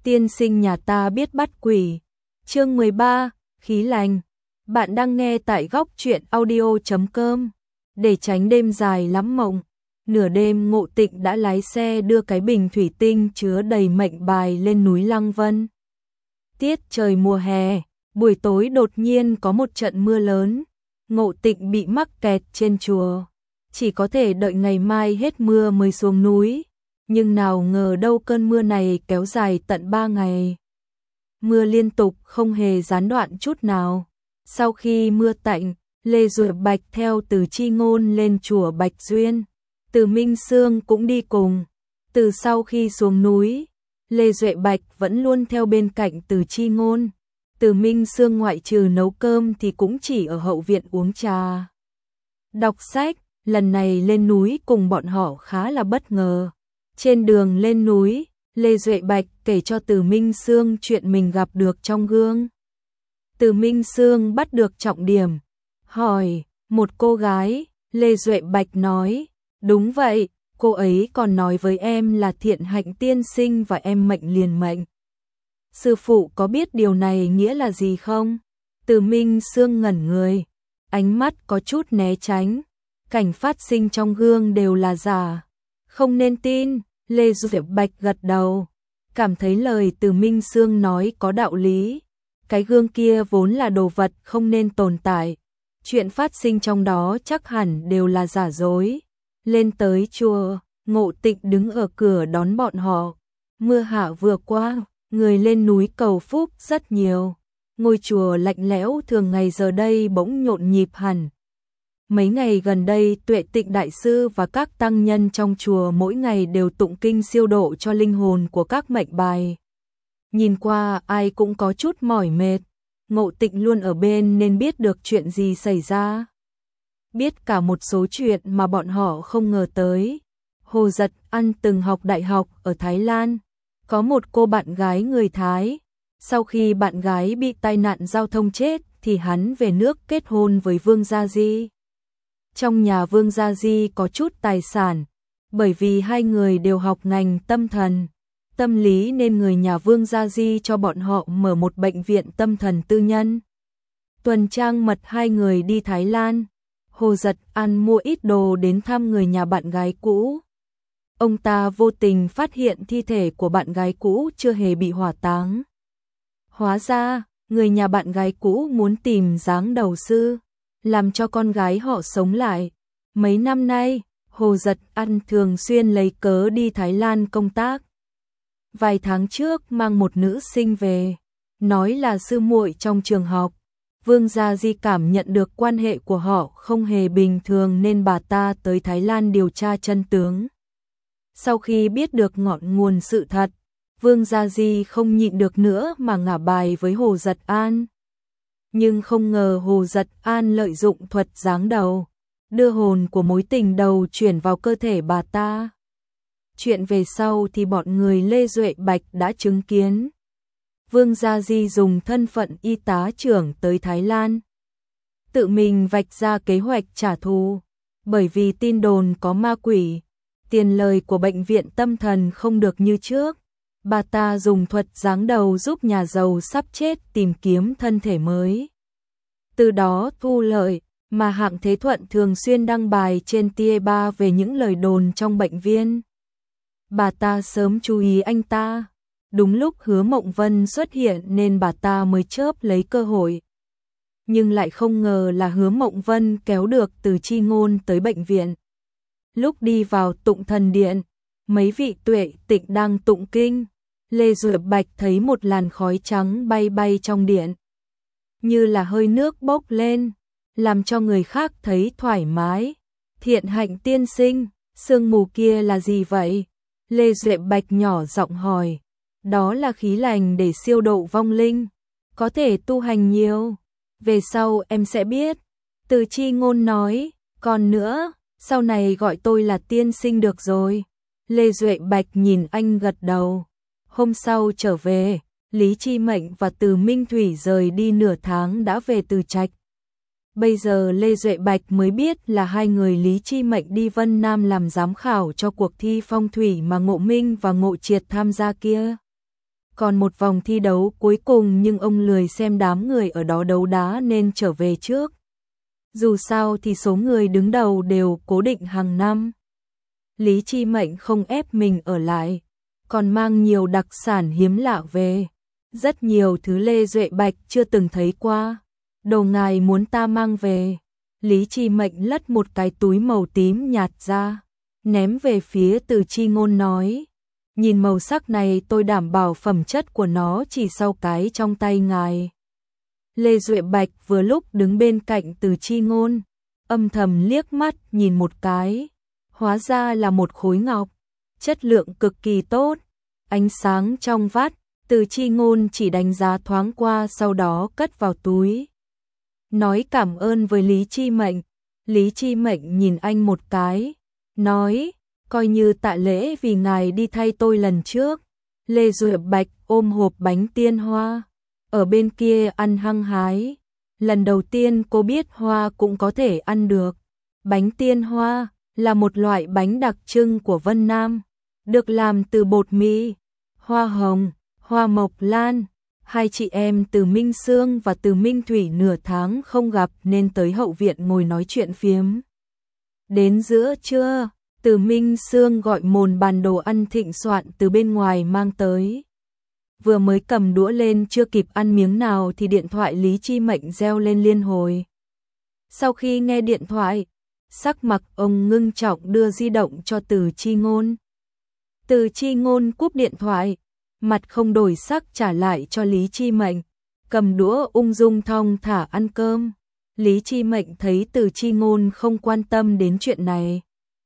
tiên sinh nhà ta biết bắt quỷ. Chương 13, khí lành. Bạn đang nghe tại góc truyện audio.com. Để tránh đêm dài lắm mộng, nửa đêm Ngộ Tịnh đã lái xe đưa cái bình thủy tinh chứa đầy mệnh bài lên núi Lăng Vân. Tiết trời mùa hè, buổi tối đột nhiên có một trận mưa lớn, Ngộ Tịnh bị mắc kẹt trên chùa, chỉ có thể đợi ngày mai hết mưa mới xuống núi, nhưng nào ngờ đâu cơn mưa này kéo dài tận 3 ngày. Mưa liên tục không hề gián đoạn chút nào. Sau khi mưa tạnh, Lê Duệ Bạch theo Từ Chi Ngôn lên chùa Bạch Duyên, Từ Minh Sương cũng đi cùng. Từ sau khi xuống núi, Lê Duệ Bạch vẫn luôn theo bên cạnh Từ Chi Ngôn. Từ Minh Sương ngoại trừ nấu cơm thì cũng chỉ ở hậu viện uống trà, đọc sách. Lần này lên núi cùng bọn họ khá là bất ngờ. Trên đường lên núi, Lê Duệ Bạch kể cho Từ Minh Sương chuyện mình gặp được trong gương. Từ Minh Sương bắt được trọng điểm, hỏi, một cô gái, Lê Duệ Bạch nói, đúng vậy, cô ấy còn nói với em là Thiện Hạnh tiên sinh và em mệnh liền mệnh. Sư phụ có biết điều này nghĩa là gì không? Từ Minh Sương ngẩn người, ánh mắt có chút né tránh, cảnh phát sinh trong gương đều là giả, không nên tin. Lê Duệ Bạch gật đầu, cảm thấy lời Từ Minh Sương nói có đạo lý. Cái gương kia vốn là đồ vật không nên tồn tại, chuyện phát sinh trong đó chắc hẳn đều là giả dối. Lên tới chùa, Ngộ Tịnh đứng ở cửa đón bọn họ. Mưa hạ vừa qua, người lên núi cầu phúc rất nhiều. Ngôi chùa lạnh lẽo thường ngày giờ đây bỗng nhộn nhịp hẳn. Mấy ngày gần đây Tuệ Tịnh Đại Sư và các tăng nhân trong chùa mỗi ngày đều tụng kinh siêu độ cho linh hồn của các mệnh bài. Nhìn qua ai cũng có chút mỏi mệt, Ngộ Tịnh luôn ở bên nên biết được chuyện gì xảy ra. Biết cả một số chuyện mà bọn họ không ngờ tới. Hồ Giật Ăn từng học đại học ở Thái Lan, có một cô bạn gái người Thái. Sau khi bạn gái bị tai nạn giao thông chết thì hắn về nước kết hôn với Vương Gia Di. Trong nhà Vương Gia Di có chút tài sản, bởi vì hai người đều học ngành tâm thần, tâm lý nên người nhà Vương Gia Di cho bọn họ mở một bệnh viện tâm thần tư nhân. Tuần trăng mật hai người đi Thái Lan, Hồ Giật Ăn mua ít đồ đến thăm người nhà bạn gái cũ. Ông ta vô tình phát hiện thi thể của bạn gái cũ chưa hề bị hỏa táng. Hóa ra, người nhà bạn gái cũ muốn tìm giáng đầu sư, làm cho con gái họ sống lại. Mấy năm nay, Hồ Giật Ăn thường xuyên lấy cớ đi Thái Lan công tác. Vài tháng trước mang một nữ sinh về, nói là sư muội trong trường học. Vương Gia Di cảm nhận được quan hệ của họ không hề bình thường nên bà ta tới Thái Lan điều tra chân tướng. Sau khi biết được ngọn nguồn sự thật, Vương Gia Di không nhịn được nữa mà ngả bài với Hồ Giật An. Nhưng không ngờ Hồ Giật An lợi dụng thuật giáng đầu, đưa hồn của mối tình đầu chuyển vào cơ thể bà ta. Chuyện về sau thì bọn người Lê Duệ Bạch đã chứng kiến. Vương Gia Di dùng thân phận y tá trưởng tới Thái Lan, tự mình vạch ra kế hoạch trả thù, bởi vì tin đồn có ma quỷ, tiền lời của bệnh viện tâm thần không được như trước. Bà ta dùng thuật giáng đầu giúp nhà giàu sắp chết tìm kiếm thân thể mới, từ đó thu lợi. Mà Hạng Thế Thuận thường xuyên đăng bài trên Tie3 về những lời đồn trong bệnh viện. Bà ta sớm chú ý anh ta. Đúng lúc Hứa Mộng Vân xuất hiện nên bà ta mới chớp lấy cơ hội. Nhưng lại không ngờ là Hứa Mộng Vân kéo được Từ Chi Ngôn tới bệnh viện. Lúc đi vào tụng thần điện, mấy vị Tuệ Tịnh đang tụng kinh. Lê Duệ Bạch thấy một làn khói trắng bay bay trong điện, như là hơi nước bốc lên, làm cho người khác thấy thoải mái. Thiện Hạnh tiên sinh, sương mù kia là gì vậy? Lê Duệ Bạch nhỏ giọng hỏi. Đó là khí lành để siêu độ vong linh, có thể tu hành nhiều, về sau em sẽ biết. Từ Chi Ngôn nói, còn nữa, sau này gọi tôi là tiên sinh được rồi. Lê Duệ Bạch nhìn anh gật đầu. Hôm sau trở về, Lý Chi Mệnh và Từ Minh Thủy rời đi nửa tháng đã về Từ Trạch. Bây giờ Lê Duệ Bạch mới biết là hai người Lý Chi Mệnh đi Vân Nam làm giám khảo cho cuộc thi phong thủy mà Ngộ Minh và Ngộ Triệt tham gia kia. còn một vòng thi đấu cuối cùng nhưng ông lười xem đám người ở đó đấu đá nên trở về trước. Dù sao thì số người đứng đầu đều cố định hàng năm. Lý Chi Mệnh không ép mình ở lại, còn mang nhiều đặc sản hiếm lạ về. Rất nhiều thứ Lê Duệ Bạch chưa từng thấy qua. Đồ ngài muốn ta mang về. Lý Chi Mệnh lất một cái túi màu tím nhạt ra, ném về phía Từ Chi Ngôn nói. Nhìn màu sắc này tôi đảm bảo phẩm chất của nó chỉ sau cái trong tay ngài. Lê Duệ Bạch vừa lúc đứng bên cạnh Từ Chi Ngôn, âm thầm liếc mắt nhìn một cái. Hóa ra là một khối ngọc, chất lượng cực kỳ tốt, ánh sáng trong vắt. Từ Chi Ngôn chỉ đánh giá thoáng qua sau đó cất vào túi. Nói cảm ơn với Lý Chi Mệnh. Lý Chi Mệnh nhìn anh một cái, nói, coi như tạ lễ vì ngài đi thay tôi lần trước. Lê Duệ Bạch ôm hộp bánh tiên hoa, ở bên kia ăn hăng hái. Lần đầu tiên cô biết hoa cũng có thể ăn được. Bánh tiên hoa là một loại bánh đặc trưng của Vân Nam, được làm từ bột mì, hoa hồng, hoa mộc lan. Hai chị em Từ Minh Sương và Từ Minh Thủy nửa tháng không gặp nên tới hậu viện ngồi nói chuyện phiếm. Đến giữa trưa, Từ Minh Sương gọi mồn bàn đồ ăn thịnh soạn từ bên ngoài mang tới. Vừa mới cầm đũa lên chưa kịp ăn miếng nào thì điện thoại Lý Chi Mệnh reo lên liên hồi. Sau khi nghe điện thoại, sắc mặt ông ngưng trọng đưa di động cho Từ Chi Ngôn. Từ Chi Ngôn cúp điện thoại, mặt không đổi sắc trả lại cho Lý Chi Mệnh, cầm đũa ung dung thong thả ăn cơm. Lý Chi Mệnh thấy Từ Chi Ngôn không quan tâm đến chuyện này,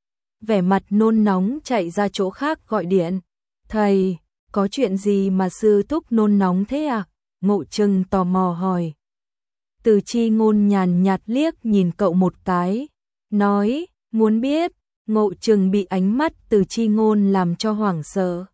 vẻ mặt nôn nóng chạy ra chỗ khác gọi điện. Thầy, có chuyện gì mà sư thúc nôn nóng thế à? Ngộ Trừng tò mò hỏi. Từ Chi Ngôn nhàn nhạt liếc nhìn cậu một cái, nói, muốn biết. Ngộ Trừng bị ánh mắt Từ Chi Ngôn làm cho hoảng sợ,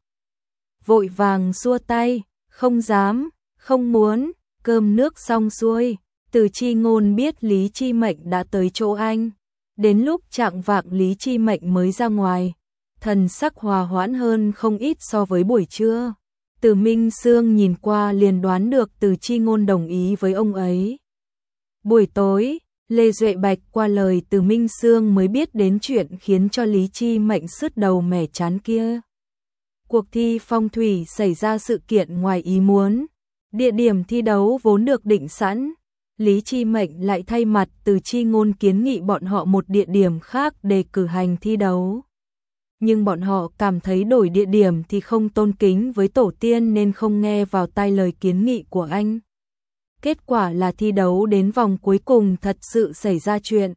vội vàng xua tay, không dám, không muốn. Cơm nước xong xuôi, Từ Chi Ngôn biết Lý Chi Mệnh đã tới chỗ anh. Đến lúc chạng vạng Lý Chi Mệnh mới ra ngoài, thần sắc hòa hoãn hơn không ít so với buổi trưa. Từ Minh Sương nhìn qua liền đoán được Từ Chi Ngôn đồng ý với ông ấy. Buổi tối, Lê Duệ Bạch qua lời Từ Minh Sương mới biết đến chuyện khiến cho Lý Chi Mệnh sứt đầu mẻ chán kia. Cuộc thi phong thủy xảy ra sự kiện ngoài ý muốn. Địa điểm thi đấu vốn được định sẵn. Lý Chi Mệnh lại thay mặt Từ Chi Ngôn kiến nghị bọn họ một địa điểm khác để cử hành thi đấu. Nhưng bọn họ cảm thấy đổi địa điểm thì không tôn kính với tổ tiên nên không nghe vào tai lời kiến nghị của anh. Kết quả là thi đấu đến vòng cuối cùng thật sự xảy ra chuyện.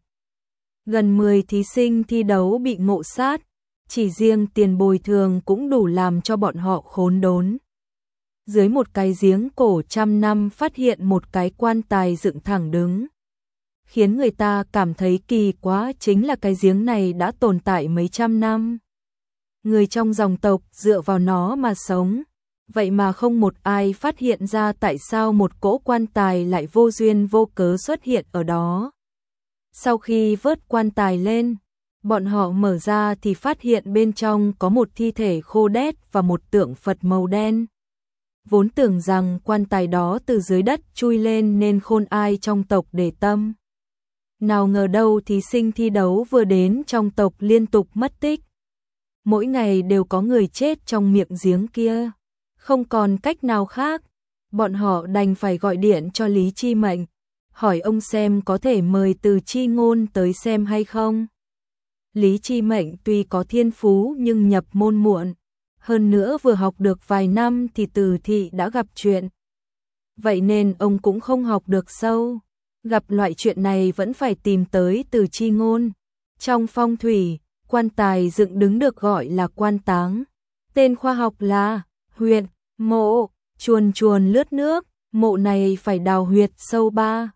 Gần 10 thí sinh thi đấu bị ngộ sát, chỉ riêng tiền bồi thường cũng đủ làm cho bọn họ khốn đốn. Dưới một cái giếng cổ trăm năm phát hiện một cái quan tài dựng thẳng đứng. Khiến người ta cảm thấy kỳ quá chính là cái giếng này đã tồn tại mấy trăm năm. Người trong dòng tộc dựa vào nó mà sống. Vậy mà không một ai phát hiện ra tại sao một cỗ quan tài lại vô duyên vô cớ xuất hiện ở đó. Sau khi vớt quan tài lên, bọn họ mở ra thì phát hiện bên trong có một thi thể khô đét và một tượng Phật màu đen. Vốn tưởng rằng quan tài đó từ dưới đất chui lên nên khôn ai trong tộc để tâm. Nào ngờ đâu thí sinh thi đấu vừa đến trong tộc liên tục mất tích. Mỗi ngày đều có người chết trong miệng giếng kia. Không còn cách nào khác, bọn họ đành phải gọi điện cho Lý Chi Mệnh, hỏi ông xem có thể mời Từ Chi Ngôn tới xem hay không. Lý Chi Mệnh tuy có thiên phú nhưng nhập môn muộn, hơn nữa vừa học được vài năm thì Từ thị đã gặp chuyện. Vậy nên ông cũng không học được sâu, gặp loại chuyện này vẫn phải tìm tới Từ Chi Ngôn. Trong phong thủy, quan tài dựng đứng được gọi là quan táng, tên khoa học là huyệt mộ. Chuồn chuồn lướt nước, mộ này phải đào huyệt sâu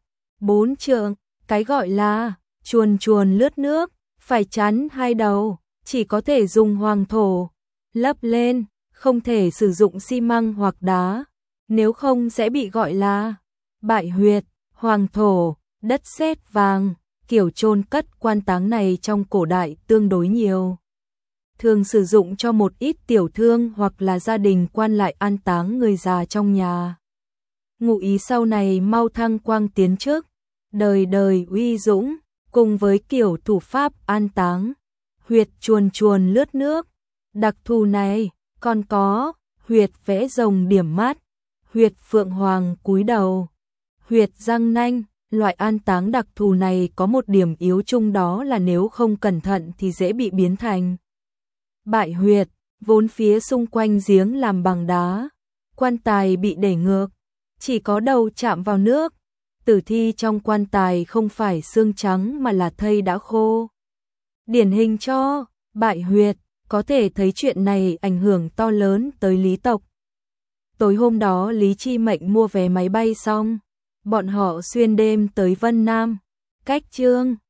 3-4 trượng, cái gọi là chuồn chuồn lướt nước, phải chắn hai đầu, chỉ có thể dùng hoàng thổ lấp lên, không thể sử dụng xi măng hoặc đá, nếu không sẽ bị gọi là bại huyệt. Hoàng thổ, đất sét vàng, kiểu chôn cất quan táng này trong cổ đại tương đối nhiều. thường sử dụng cho một ít tiểu thương hoặc là gia đình quan lại an táng người già trong nhà. Ngụ ý sau này mau thăng quang tiến chức, đời đời uy dũng, cùng với kiểu thủ pháp an táng, huyệt chuồn chuồn lướt nước. Đặc thù này còn có huyệt vẽ rồng điểm mắt, huyệt phượng hoàng cúi đầu, huyệt răng nanh. Loại an táng đặc thù này có một điểm yếu chung, đó là nếu không cẩn thận thì dễ bị biến thành bại huyệt. Vốn phía xung quanh giếng làm bằng đá, quan tài bị đẩy ngược, chỉ có đầu chạm vào nước. Tử thi trong quan tài không phải xương trắng mà là thây đã khô, điển hình cho bại huyệt. Có thể thấy chuyện này ảnh hưởng to lớn tới Lý tộc. Tối hôm đó Lý Chi Mệnh mua vé máy bay xong, bọn họ xuyên đêm tới Vân Nam, cách Chương